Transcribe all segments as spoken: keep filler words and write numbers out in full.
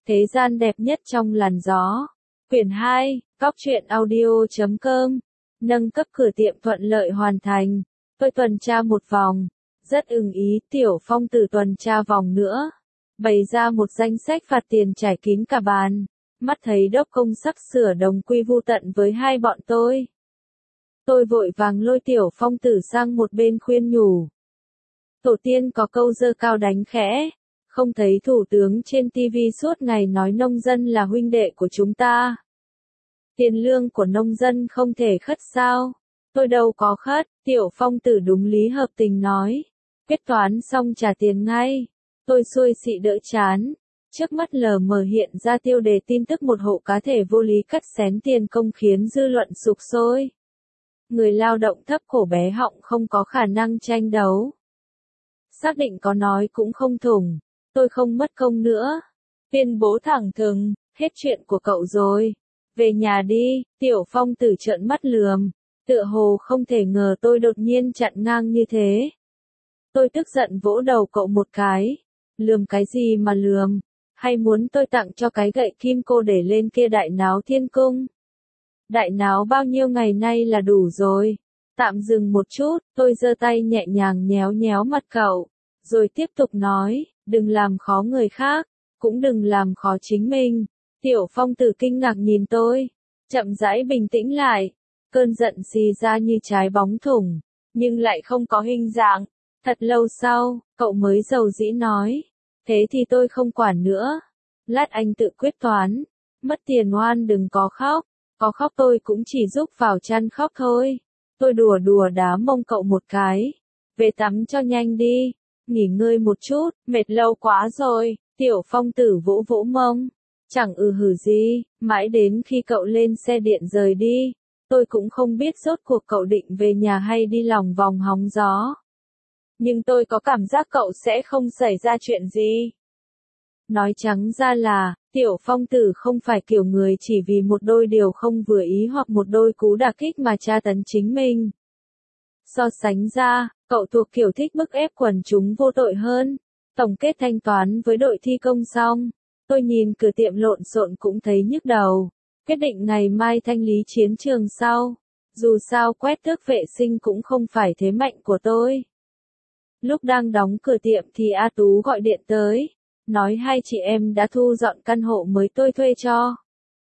Thế gian đẹp nhất trong làn gió. Quyển hai, Cóc truyện audio chấm com. Nâng cấp cửa tiệm thuận lợi hoàn thành. Tôi tuần tra một vòng. Rất ưng ý, Tiểu Phong Tử tuần tra vòng nữa. Bày ra một danh sách phạt tiền trải kín cả bàn. Mắt thấy đốc công sắp sửa đồng quy vu tận với hai bọn tôi. Tôi vội vàng lôi Tiểu Phong Tử sang một bên khuyên nhủ. Tổ tiên có câu giơ cao đánh khẽ. Không thấy thủ tướng trên ti vi suốt ngày nói nông dân là huynh đệ của chúng ta. Tiền lương của nông dân không thể khất sao? Tôi đâu có khất, Tiểu Phong Tử đúng lý hợp tình nói. Quyết toán xong trả tiền ngay. Tôi xuôi xị đỡ chán. Trước mắt lờ mờ hiện ra tiêu đề tin tức một hộ cá thể vô lý cắt xén tiền công khiến dư luận sục sôi. Người lao động thấp cổ bé họng không có khả năng tranh đấu. Xác định có nói cũng không thủng. Tôi không mất công nữa. Tuyên bố thẳng thừng, hết chuyện của cậu rồi. Về nhà đi, Tiểu Phong Tử trợn mắt lườm. Tựa hồ không thể ngờ tôi đột nhiên chặn ngang như thế. Tôi tức giận vỗ đầu cậu một cái. Lườm cái gì mà lườm? Hay muốn tôi tặng cho cái gậy kim cô để lên kia đại náo thiên cung? Đại náo bao nhiêu ngày nay là đủ rồi. Tạm dừng một chút, tôi giơ tay nhẹ nhàng nhéo nhéo mặt cậu. Rồi tiếp tục nói, đừng làm khó người khác, cũng đừng làm khó chính mình. Tiểu Phong Tử kinh ngạc nhìn tôi, chậm rãi bình tĩnh lại. Cơn giận xì ra như trái bóng thủng, nhưng lại không có hình dạng. Thật lâu sau, cậu mới dầu dĩ nói, thế thì tôi không quản nữa. Lát anh tự quyết toán, mất tiền oan đừng có khóc, có khóc tôi cũng chỉ giúp vào chăn khóc thôi. Tôi đùa đùa đá mông cậu một cái, về tắm cho nhanh đi, nghỉ ngơi một chút, mệt lâu quá rồi. Tiểu Phong Tử vỗ vỗ mông, chẳng ừ hử gì, mãi đến khi cậu lên xe điện rời đi. Tôi cũng không biết rốt cuộc cậu định về nhà hay đi lòng vòng hóng gió. Nhưng tôi có cảm giác cậu sẽ không xảy ra chuyện gì. Nói trắng ra là, Tiểu Phong Tử không phải kiểu người chỉ vì một đôi điều không vừa ý hoặc một đôi cú đả kích mà tra tấn chính mình. So sánh ra, cậu thuộc kiểu thích bức ép quần chúng vô tội hơn. Tổng kết thanh toán với đội thi công xong, tôi nhìn cửa tiệm lộn xộn cũng thấy nhức đầu. Quyết định ngày mai thanh lý chiến trường sau. Dù sao quét tước vệ sinh cũng không phải thế mạnh của tôi. Lúc đang đóng cửa tiệm thì A Tú gọi điện tới. Nói hai chị em đã thu dọn căn hộ mới tôi thuê cho.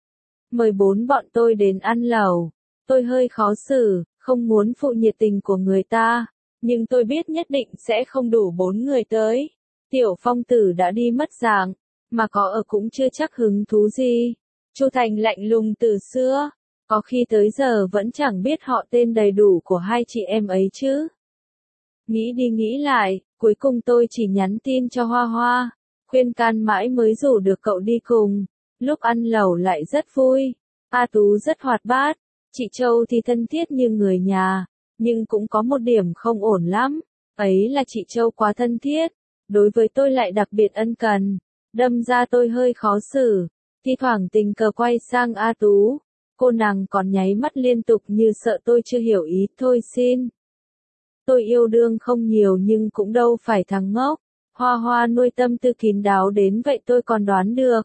Mời bốn bọn tôi đến ăn lẩu. Tôi hơi khó xử, không muốn phụ nhiệt tình của người ta. Nhưng tôi biết nhất định sẽ không đủ bốn người tới. Tiểu Phong Tử đã đi mất dạng. Mà có ở cũng chưa chắc hứng thú gì. Chu Thành lạnh lùng từ xưa, có khi tới giờ vẫn chẳng biết họ tên đầy đủ của hai chị em ấy chứ. Nghĩ đi nghĩ lại, cuối cùng tôi chỉ nhắn tin cho Hoa Hoa, khuyên can mãi mới rủ được cậu đi cùng. Lúc ăn lẩu lại rất vui, A Tú rất hoạt bát, chị Châu thì thân thiết như người nhà, nhưng cũng có một điểm không ổn lắm, ấy là chị Châu quá thân thiết, đối với tôi lại đặc biệt ân cần, đâm ra tôi hơi khó xử. Thi thoảng tình cờ quay sang A Tú, cô nàng còn nháy mắt liên tục như sợ tôi chưa hiểu ý, thôi xin. Tôi yêu đương không nhiều nhưng cũng đâu phải thằng ngốc, Hoa Hoa nuôi tâm tư kín đáo đến vậy tôi còn đoán được.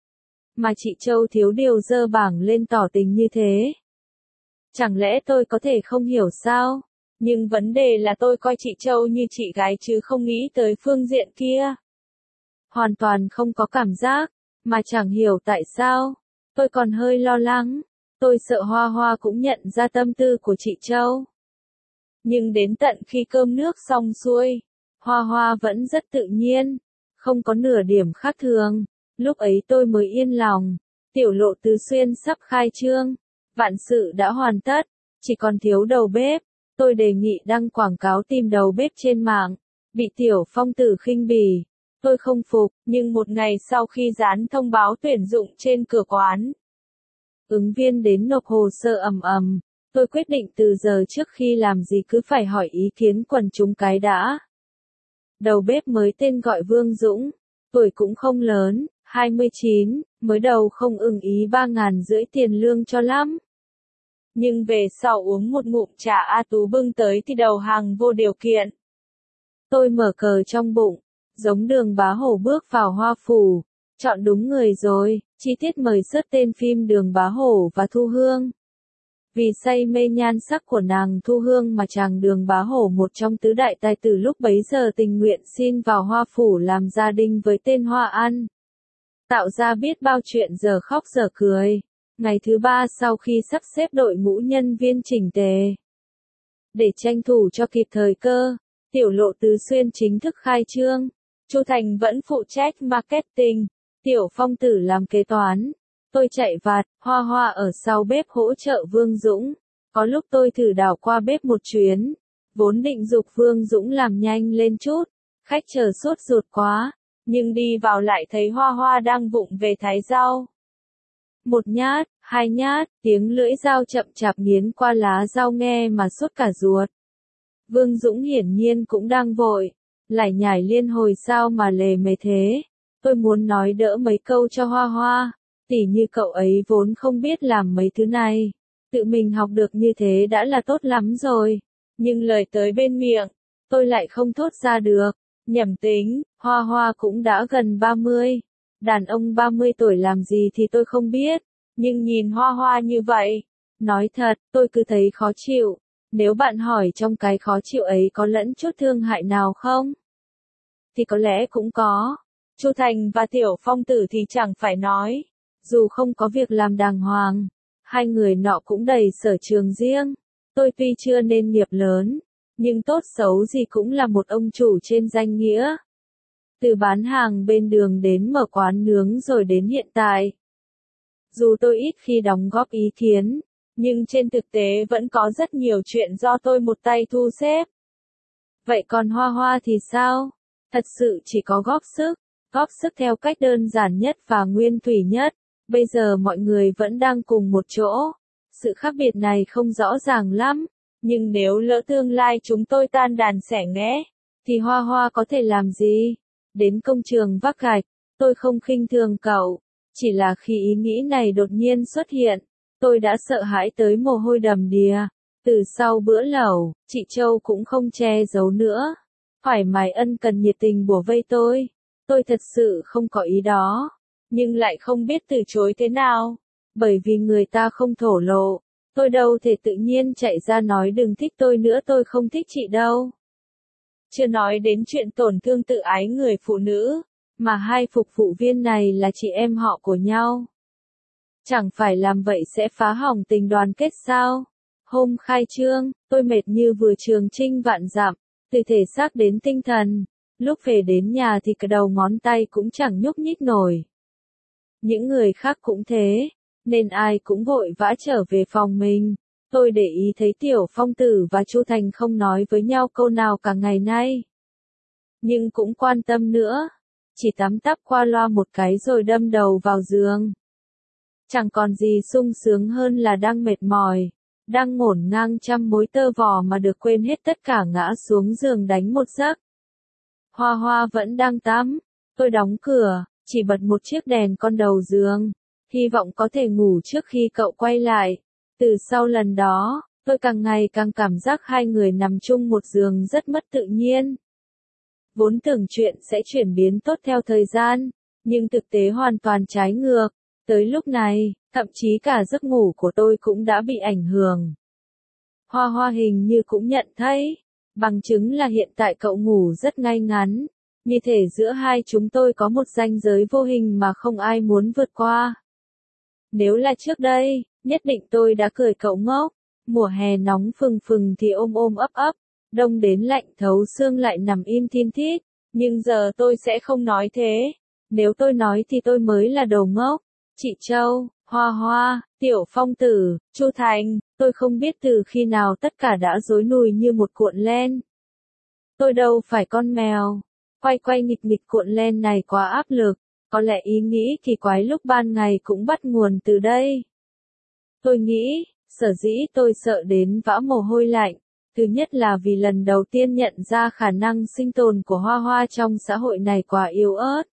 Mà chị Châu thiếu điều dơ bảng lên tỏ tình như thế. Chẳng lẽ tôi có thể không hiểu sao? Nhưng vấn đề là tôi coi chị Châu như chị gái chứ không nghĩ tới phương diện kia. Hoàn toàn không có cảm giác. Mà chẳng hiểu tại sao, tôi còn hơi lo lắng, tôi sợ Hoa Hoa cũng nhận ra tâm tư của chị Châu. Nhưng đến tận khi cơm nước xong xuôi, Hoa Hoa vẫn rất tự nhiên, không có nửa điểm khác thường, lúc ấy tôi mới yên lòng. Tiểu Lộ Tứ Xuyên sắp khai trương, vạn sự đã hoàn tất, chỉ còn thiếu đầu bếp, tôi đề nghị đăng quảng cáo tìm đầu bếp trên mạng, bị Tiểu Phong Tử khinh bỉ. Tôi không phục, nhưng một ngày sau khi dán thông báo tuyển dụng trên cửa quán, ứng viên đến nộp hồ sơ ầm ầm, tôi quyết định từ giờ trước khi làm gì cứ phải hỏi ý kiến quần chúng cái đã. Đầu bếp mới tên gọi Vương Dũng, tuổi cũng không lớn, hai mươi chín, mới đầu không ưng ý ba ngàn rưỡi tiền lương cho lắm. Nhưng về sau uống một ngụm trà A Tú bưng tới thì đầu hàng vô điều kiện. Tôi mở cờ trong bụng. Giống Đường Bá Hổ bước vào Hoa Phủ, Chọn đúng người rồi, chi tiết mời search tên phim Đường Bá Hổ và Thu Hương. Vì say mê nhan sắc của nàng Thu Hương mà chàng Đường Bá Hổ, một trong tứ đại tài tử lúc bấy giờ, tình nguyện xin vào Hoa Phủ làm gia đình với tên Hoa An. Tạo ra biết bao chuyện giờ khóc giờ cười. Ngày thứ ba sau khi sắp xếp đội ngũ nhân viên chỉnh tề, để tranh thủ cho kịp thời cơ, tiểu lộ Tứ Xuyên chính thức khai trương. Chu Thành vẫn phụ trách marketing, Tiểu Phong Tử làm kế toán. Tôi chạy vặt, Hoa Hoa ở sau bếp hỗ trợ Vương Dũng. Có lúc tôi thử đảo qua bếp một chuyến, vốn định giục Vương Dũng làm nhanh lên chút, khách chờ sốt ruột quá, nhưng đi vào lại thấy Hoa Hoa đang vụng về thái rau. Một nhát, hai nhát, tiếng lưỡi dao chậm chạp nghiến qua lá rau nghe mà sốt cả ruột. Vương Dũng hiển nhiên cũng đang vội, lải nhải liên hồi sao mà lề mề thế. Tôi muốn nói đỡ mấy câu cho Hoa Hoa, tỉ như cậu ấy vốn không biết làm mấy thứ này, tự mình học được như thế đã là tốt lắm rồi. Nhưng lời tới bên miệng, tôi lại không thốt ra được. Nhẩm tính, Hoa Hoa cũng đã gần ba mươi. Đàn ông ba mươi tuổi làm gì thì tôi không biết, nhưng nhìn Hoa Hoa như vậy, nói thật, tôi cứ thấy khó chịu. Nếu bạn hỏi trong cái khó chịu ấy có lẫn chút thương hại nào không? Thì có lẽ cũng có. Chu Thành và Tiểu Phong Tử thì chẳng phải nói. Dù không có việc làm đàng hoàng, hai người nọ cũng đầy sở trường riêng. Tôi tuy chưa nên nghiệp lớn, nhưng tốt xấu gì cũng là một ông chủ trên danh nghĩa. Từ bán hàng bên đường đến mở quán nướng rồi đến hiện tại. Dù tôi ít khi đóng góp ý kiến, nhưng trên thực tế vẫn có rất nhiều chuyện do tôi một tay thu xếp. Vậy còn Hoa Hoa thì sao? Thật sự chỉ có góp sức, góp sức theo cách đơn giản nhất và nguyên thủy nhất. Bây giờ mọi người vẫn đang cùng một chỗ. Sự khác biệt này không rõ ràng lắm, nhưng nếu lỡ tương lai chúng tôi tan đàn xẻ nghẽ, thì Hoa Hoa có thể làm gì? Đến công trường vác gạch, tôi không khinh thường cậu, chỉ là khi ý nghĩ này đột nhiên xuất hiện, tôi đã sợ hãi tới mồ hôi đầm đìa. Từ sau bữa lẩu, chị Châu cũng không che giấu nữa, thoải mái ân cần nhiệt tình bủa vây tôi. Tôi thật sự không có ý đó, nhưng lại không biết từ chối thế nào, bởi vì người ta không thổ lộ, tôi đâu thể tự nhiên chạy ra nói đừng thích tôi nữa, tôi không thích chị đâu. Chưa nói đến chuyện tổn thương tự ái người phụ nữ, mà hai phục vụ viên này là chị em họ của nhau. Chẳng phải làm vậy sẽ phá hỏng tình đoàn kết sao? Hôm khai trương, tôi mệt như vừa trường chinh vạn dặm, từ thể xác đến tinh thần. Lúc về đến nhà thì cả đầu ngón tay cũng chẳng nhúc nhích nổi. Những người khác cũng thế, nên ai cũng vội vã trở về phòng mình. Tôi để ý thấy Tiểu Phong Tử và Chu Thành không nói với nhau câu nào cả ngày nay. Nhưng cũng quan tâm nữa, chỉ tắm tắp qua loa một cái rồi đâm đầu vào giường. Chẳng còn gì sung sướng hơn là đang mệt mỏi, đang ngổn ngang trăm mối tơ vò mà được quên hết tất cả, ngã xuống giường đánh một giấc. Hoa Hoa vẫn đang tắm, tôi đóng cửa, chỉ bật một chiếc đèn con đầu giường, hy vọng có thể ngủ trước khi cậu quay lại. Từ sau lần đó, tôi càng ngày càng cảm giác hai người nằm chung một giường rất mất tự nhiên. Vốn tưởng chuyện sẽ chuyển biến tốt theo thời gian, nhưng thực tế hoàn toàn trái ngược. Tới lúc này, thậm chí cả giấc ngủ của tôi cũng đã bị ảnh hưởng. Hoa Hoa hình như cũng nhận thấy, bằng chứng là hiện tại cậu ngủ rất ngay ngắn, như thể giữa hai chúng tôi có một ranh giới vô hình mà không ai muốn vượt qua. Nếu là trước đây, nhất định tôi đã cười cậu ngốc, mùa hè nóng phừng phừng thì ôm ôm ấp ấp, đông đến lạnh thấu xương lại nằm im thin thít, nhưng giờ tôi sẽ không nói thế. Nếu tôi nói thì tôi mới là đồ ngốc. Chị Châu, Hoa Hoa, Tiểu Phong Tử, Chu Thành, tôi không biết từ khi nào tất cả đã rối nùi như một cuộn len. Tôi đâu phải con mèo, quay quay nghịch nghịch cuộn len này quá áp lực, có lẽ ý nghĩ kỳ quái lúc ban ngày cũng bắt nguồn từ đây. Tôi nghĩ, sở dĩ tôi sợ đến vã mồ hôi lạnh, thứ nhất là vì lần đầu tiên nhận ra khả năng sinh tồn của Hoa Hoa trong xã hội này quá yếu ớt.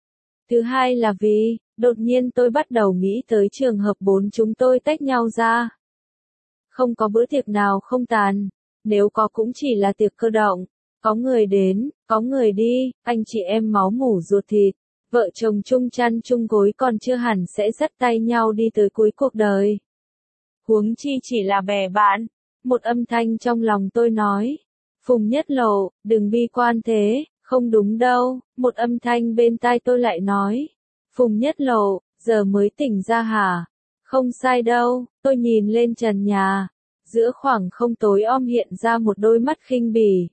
Thứ hai là vì, đột nhiên tôi bắt đầu nghĩ tới trường hợp bốn chúng tôi tách nhau ra. Không có bữa tiệc nào không tàn, nếu có cũng chỉ là tiệc cơ động, có người đến, có người đi, anh chị em máu mủ ruột thịt, Vợ chồng chung chăn chung gối còn chưa hẳn sẽ dắt tay nhau đi tới cuối cuộc đời. Huống chi chỉ là bè bạn. Một âm thanh trong lòng tôi nói. Phùng Nhất Lộ, đừng bi quan thế, không đúng đâu. Một âm thanh bên tai tôi lại nói. Phùng Nhất Lộ, giờ mới tỉnh ra hả? Không sai đâu, tôi nhìn lên trần nhà. Giữa khoảng không tối om hiện ra một đôi mắt khinh bỉ.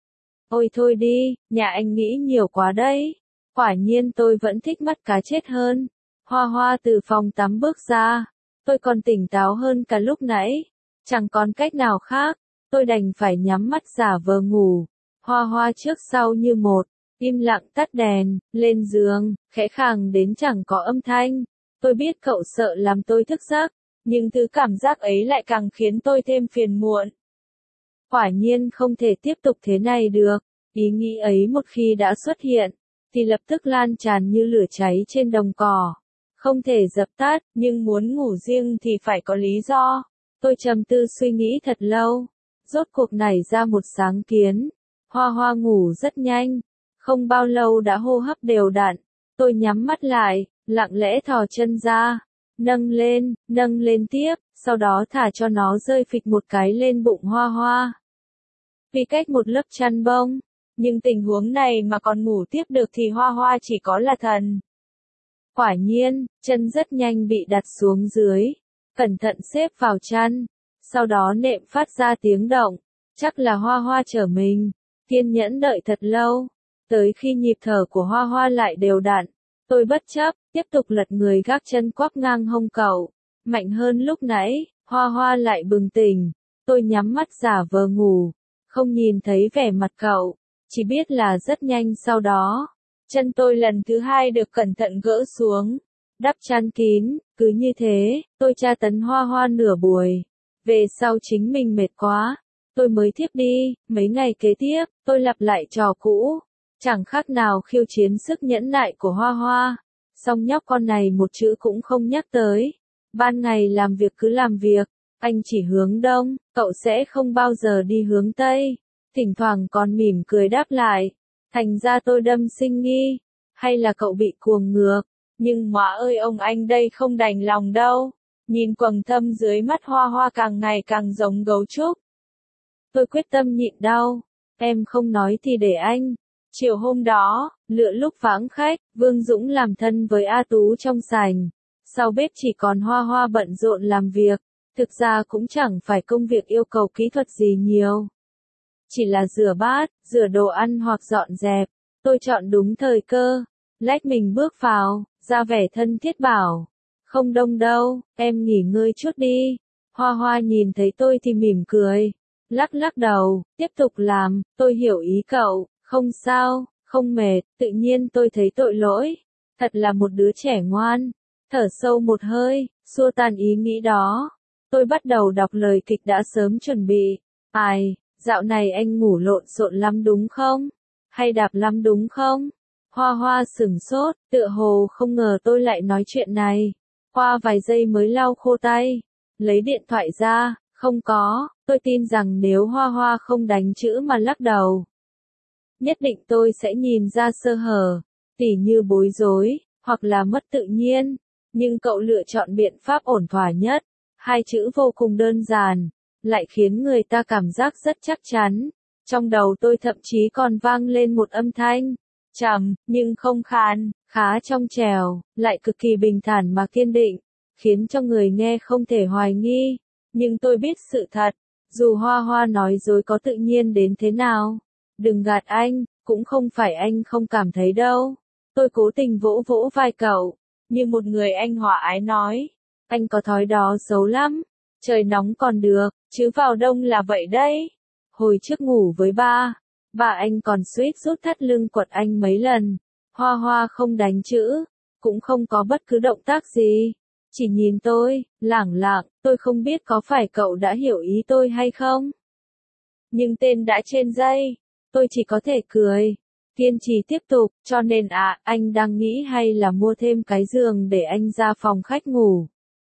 Ôi thôi đi, nhà anh nghĩ nhiều quá đấy. Quả nhiên tôi vẫn thích mắt cá chết hơn. Hoa Hoa từ phòng tắm bước ra. Tôi còn tỉnh táo hơn cả lúc nãy. Chẳng còn cách nào khác. Tôi đành phải nhắm mắt giả vờ ngủ. Hoa Hoa trước sau như một. Im lặng tắt đèn, lên giường, khẽ khàng đến chẳng có âm thanh. Tôi biết cậu sợ làm tôi thức giấc. Nhưng thứ cảm giác ấy lại càng khiến tôi thêm phiền muộn. Quả nhiên không thể tiếp tục thế này được. Ý nghĩ ấy một khi đã xuất hiện, thì lập tức lan tràn như lửa cháy trên đồng cỏ. Không thể dập tắt, nhưng muốn ngủ riêng thì phải có lý do. Tôi trầm tư suy nghĩ thật lâu. Rốt cuộc nảy ra một sáng kiến. Hoa Hoa ngủ rất nhanh. Không bao lâu đã hô hấp đều đặn. Tôi nhắm mắt lại, lặng lẽ thò chân ra. Nâng lên, nâng lên tiếp, sau đó thả cho nó rơi phịch một cái lên bụng Hoa Hoa. Vì cách một lớp chăn bông, nhưng tình huống này mà còn ngủ tiếp được thì Hoa Hoa chỉ có là thần. Quả nhiên, chân rất nhanh bị đặt xuống dưới, cẩn thận xếp vào chăn, sau đó nệm phát ra tiếng động, chắc là Hoa Hoa trở mình, kiên nhẫn đợi thật lâu, tới khi nhịp thở của Hoa Hoa lại đều đặn, tôi bất chấp, tiếp tục lật người gác chân quắp ngang hông cậu, mạnh hơn lúc nãy, Hoa Hoa lại bừng tỉnh, tôi nhắm mắt giả vờ ngủ, không nhìn thấy vẻ mặt cậu, chỉ biết là rất nhanh sau đó. Chân tôi lần thứ hai được cẩn thận gỡ xuống, đắp chăn kín, cứ như thế, tôi tra tấn Hoa Hoa nửa buổi. Về sau chính mình mệt quá, tôi mới thiếp đi, mấy ngày kế tiếp, tôi lặp lại trò cũ, chẳng khác nào khiêu chiến sức nhẫn nại của Hoa Hoa. Song nhóc con này một chữ cũng không nhắc tới, ban ngày làm việc cứ làm việc, anh chỉ hướng đông, cậu sẽ không bao giờ đi hướng tây, thỉnh thoảng còn mỉm cười đáp lại. Thành ra tôi đâm sinh nghi, hay là cậu bị cuồng ngược, nhưng mà ơi ông anh đây không đành lòng đâu, nhìn quầng thâm dưới mắt Hoa Hoa càng ngày càng giống gấu trúc. Tôi quyết tâm nhịn đau, em không nói thì để anh. Chiều hôm đó, lựa lúc vãng khách, Vương Dũng làm thân với A Tú trong sảnh, sau bếp chỉ còn Hoa Hoa bận rộn làm việc, thực ra cũng chẳng phải công việc yêu cầu kỹ thuật gì nhiều. Chỉ là rửa bát, rửa đồ ăn hoặc dọn dẹp, tôi chọn đúng thời cơ, lách mình bước vào, ra vẻ thân thiết bảo, không đông đâu, em nghỉ ngơi chút đi. Hoa Hoa nhìn thấy tôi thì mỉm cười, lắc lắc đầu, tiếp tục làm, tôi hiểu ý cậu, không sao, không mệt, tự nhiên tôi thấy tội lỗi, thật là một đứa trẻ ngoan, thở sâu một hơi, xua tan ý nghĩ đó, tôi bắt đầu đọc lời kịch đã sớm chuẩn bị, ai. Dạo này anh ngủ lộn xộn lắm đúng không? Hay đạp lắm đúng không? Hoa Hoa sửng sốt, tựa hồ không ngờ tôi lại nói chuyện này. Qua vài giây mới lau khô tay. Lấy điện thoại ra, không có, tôi tin rằng nếu Hoa Hoa không đánh chữ mà lắc đầu. Nhất định tôi sẽ nhìn ra sơ hở, tỉ như bối rối, hoặc là mất tự nhiên. Nhưng cậu lựa chọn biện pháp ổn thỏa nhất. Hai chữ vô cùng đơn giản. Lại khiến người ta cảm giác rất chắc chắn. Trong đầu tôi thậm chí còn vang lên một âm thanh, trầm, nhưng không khan, khá trong trẻo, lại cực kỳ bình thản mà kiên định, khiến cho người nghe không thể hoài nghi. Nhưng tôi biết sự thật, dù Hoa Hoa nói dối có tự nhiên đến thế nào, đừng gạt anh, cũng không phải anh không cảm thấy đâu. Tôi cố tình vỗ vỗ vai cậu, như một người anh hòa ái nói, anh có thói đó xấu lắm. Trời nóng còn được, chứ vào đông là vậy đấy. Hồi trước ngủ với ba, ba anh còn suýt rút thắt lưng quật anh mấy lần. Hoa Hoa không đánh chữ, cũng không có bất cứ động tác gì. Chỉ nhìn tôi, lẳng lặng, tôi không biết có phải cậu đã hiểu ý tôi hay không. Nhưng tên đã trên dây, tôi chỉ có thể cười. Kiên trì tiếp tục, cho nên à, anh đang nghĩ hay là mua thêm cái giường để anh ra phòng khách ngủ.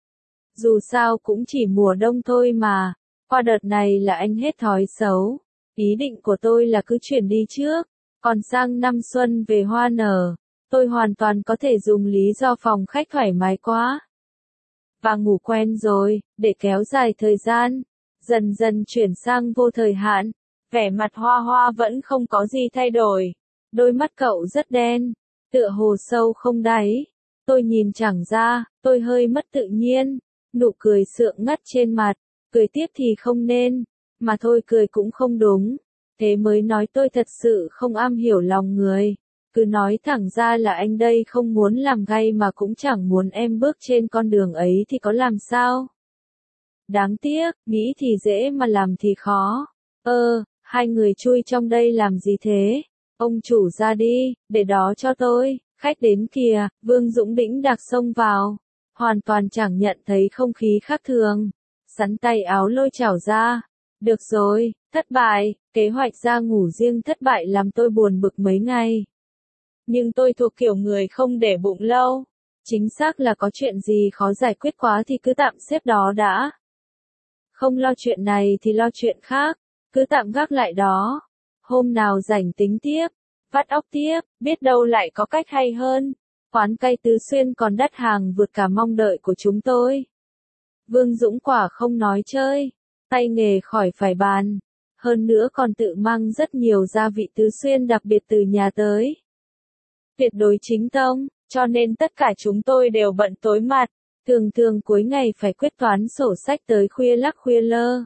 Dù sao cũng chỉ mùa đông thôi mà, qua đợt này là anh hết thói xấu. Ý định của tôi là cứ chuyển đi trước, còn sang năm xuân về hoa nở, tôi Tôi hoàn toàn có thể dùng lý do phòng khách thoải mái quá và ngủ quen rồi, để kéo dài thời gian, dần dần chuyển sang vô thời hạn. Vẻ mặt Hoa Hoa vẫn không có gì thay đổi. Đôi mắt cậu rất đen, tựa hồ sâu không đáy. Tôi nhìn chẳng ra, tôi hơi mất tự nhiên, nụ cười sượng ngắt trên mặt, cười tiếp thì không nên, mà thôi cười cũng không đúng. Thế mới nói tôi thật sự không am hiểu lòng người. Cứ nói thẳng ra là anh đây không muốn làm gay mà cũng chẳng muốn em bước trên con đường ấy thì có làm sao. Đáng tiếc, nghĩ thì dễ mà làm thì khó. Ơ, hai người chui trong đây làm gì thế? Ông chủ ra đi, để đó cho tôi, khách đến kìa. Vương Dũng đĩnh đạc xông vào, hoàn toàn chẳng nhận thấy không khí khác thường. Sắn tay áo lôi chảo ra. Được rồi, thất bại, kế hoạch ra ngủ riêng thất bại làm tôi buồn bực mấy ngày. Nhưng tôi thuộc kiểu người không để bụng lâu. Chính xác là có chuyện gì khó giải quyết quá thì cứ tạm xếp đó đã. Không lo chuyện này thì lo chuyện khác, cứ tạm gác lại đó. Hôm nào rảnh tính tiếp, vắt óc tiếp, biết đâu lại có cách hay hơn. Quán cay Tứ Xuyên còn đắt hàng vượt cả mong đợi của chúng tôi. Vương Dũng quả không nói chơi, tay nghề khỏi phải bàn. Hơn nữa còn tự mang rất nhiều gia vị Tứ Xuyên đặc biệt từ nhà tới. Tuyệt đối chính tông, cho nên tất cả chúng tôi đều bận tối mặt. Thường thường cuối ngày phải quyết toán sổ sách tới khuya lắc khuya lơ.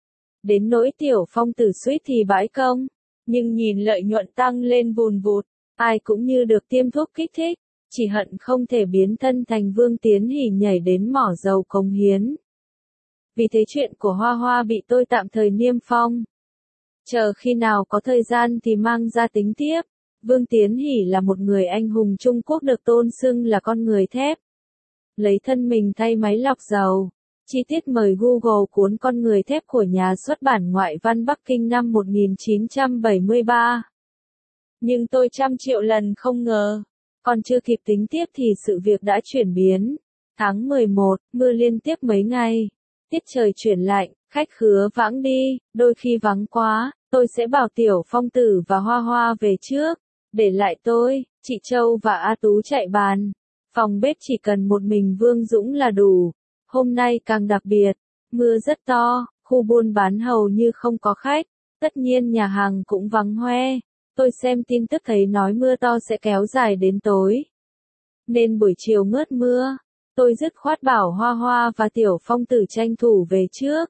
Đến nỗi Tiểu Phong Tử suýt thì bãi công, nhưng nhìn lợi nhuận tăng lên vùn vụt, ai cũng như được tiêm thuốc kích thích, chỉ hận không thể biến thân thành Vương Tiến Hỉ nhảy đến mỏ dầu cống hiến. Vì thế chuyện của Hoa Hoa bị tôi tạm thời niêm phong. Chờ khi nào có thời gian thì mang ra tính tiếp. Vương Tiến Hỉ là một người anh hùng Trung Quốc được tôn xưng là con người thép. Lấy thân mình thay máy lọc dầu. Chi tiết mời Google cuốn Con người thép của nhà xuất bản Ngoại văn Bắc Kinh năm một nghìn chín trăm bảy mươi ba. Nhưng tôi trăm triệu lần không ngờ. Còn chưa kịp tính tiếp thì sự việc đã chuyển biến. Tháng mười một, mưa liên tiếp mấy ngày. Tiết trời chuyển lạnh, khách khứa vãng đi, đôi khi vắng quá, tôi sẽ bảo Tiểu Phong Tử và Hoa Hoa về trước. Để lại tôi, chị Châu và A Tú chạy bàn. Phòng bếp chỉ cần một mình Vương Dũng là đủ. Hôm nay càng đặc biệt, mưa rất to, khu buôn bán hầu như không có khách, tất nhiên nhà hàng cũng vắng hoe. Tôi xem tin tức thấy nói mưa to sẽ kéo dài đến tối. Nên buổi chiều ngớt mưa, tôi dứt khoát bảo Hoa Hoa và Tiểu Phong Tử tranh thủ về trước.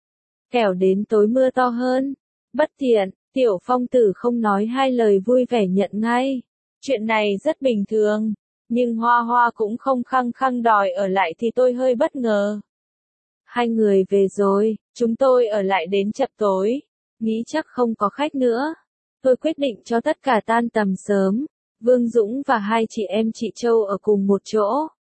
Kẻo đến tối mưa to hơn. Bất tiện, Tiểu Phong Tử không nói hai lời vui vẻ nhận ngay. Chuyện này rất bình thường. Nhưng Hoa Hoa cũng không khăng khăng đòi ở lại thì tôi hơi bất ngờ. Hai người về rồi, chúng tôi ở lại đến chập tối. Nghĩ chắc không có khách nữa. Tôi quyết định cho tất cả tan tầm sớm. Vương Dũng và hai chị em chị Châu ở cùng một chỗ.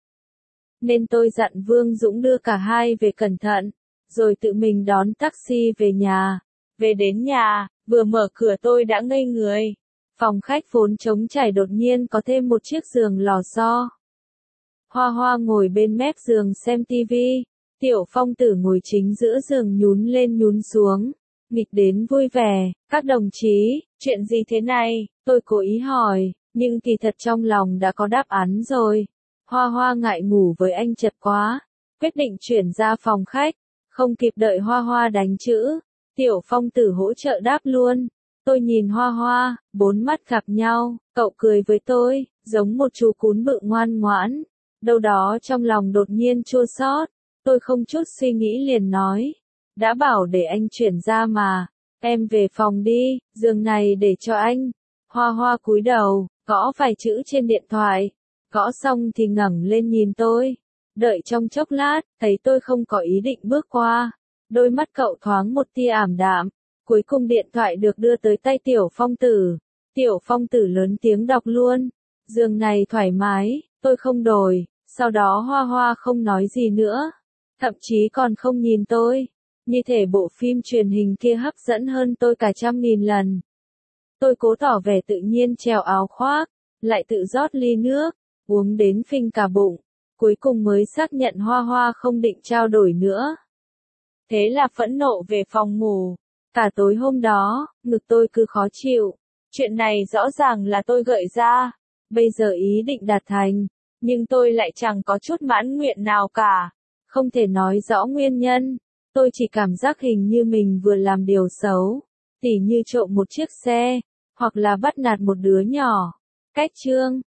Nên tôi dặn Vương Dũng đưa cả hai về cẩn thận. Rồi tự mình đón taxi về nhà. Về đến nhà, vừa mở cửa tôi đã ngây người. Phòng khách vốn trống trải đột nhiên có thêm một chiếc giường lò xo. Hoa Hoa ngồi bên mép giường xem tivi. Tiểu Phong Tử ngồi chính giữa giường nhún lên nhún xuống. Nghịch đến vui vẻ. Các đồng chí, chuyện gì thế này? Tôi cố ý hỏi, nhưng kỳ thật trong lòng đã có đáp án rồi. Hoa Hoa ngại ngủ với anh chật quá. Quyết định chuyển ra phòng khách. Không kịp đợi Hoa Hoa đánh chữ. Tiểu Phong Tử hỗ trợ đáp luôn. Tôi nhìn Hoa Hoa, bốn mắt gặp nhau, cậu cười với tôi, giống một chú cún bự ngoan ngoãn. Đâu đó trong lòng đột nhiên chua xót, tôi không chút suy nghĩ liền nói. Đã bảo để anh chuyển ra mà, em về phòng đi, giường này để cho anh. Hoa Hoa cúi đầu, gõ vài chữ trên điện thoại, gõ xong thì ngẩng lên nhìn tôi. Đợi trong chốc lát, thấy tôi không có ý định bước qua. Đôi mắt cậu thoáng một tia ảm đạm. Cuối cùng điện thoại được đưa tới tay Tiểu Phong Tử. Tiểu Phong Tử lớn tiếng đọc luôn. Giường này thoải mái, tôi không đổi. Sau đó Hoa Hoa không nói gì nữa. Thậm chí còn không nhìn tôi. Như thể bộ phim truyền hình kia hấp dẫn hơn tôi cả trăm nghìn lần. Tôi cố tỏ vẻ tự nhiên trèo áo khoác. Lại tự rót ly nước. Uống đến phình cả bụng. Cuối cùng mới xác nhận Hoa Hoa không định trao đổi nữa. Thế là phẫn nộ về phòng ngủ. Cả tối hôm đó, ngực tôi cứ khó chịu. Chuyện này rõ ràng là tôi gợi ra. Bây giờ ý định đạt thành, nhưng tôi lại chẳng có chút mãn nguyện nào cả. Không thể nói rõ nguyên nhân, tôi chỉ cảm giác hình như mình vừa làm điều xấu, tỉ như trộm một chiếc xe, hoặc là bắt nạt một đứa nhỏ. Cách chương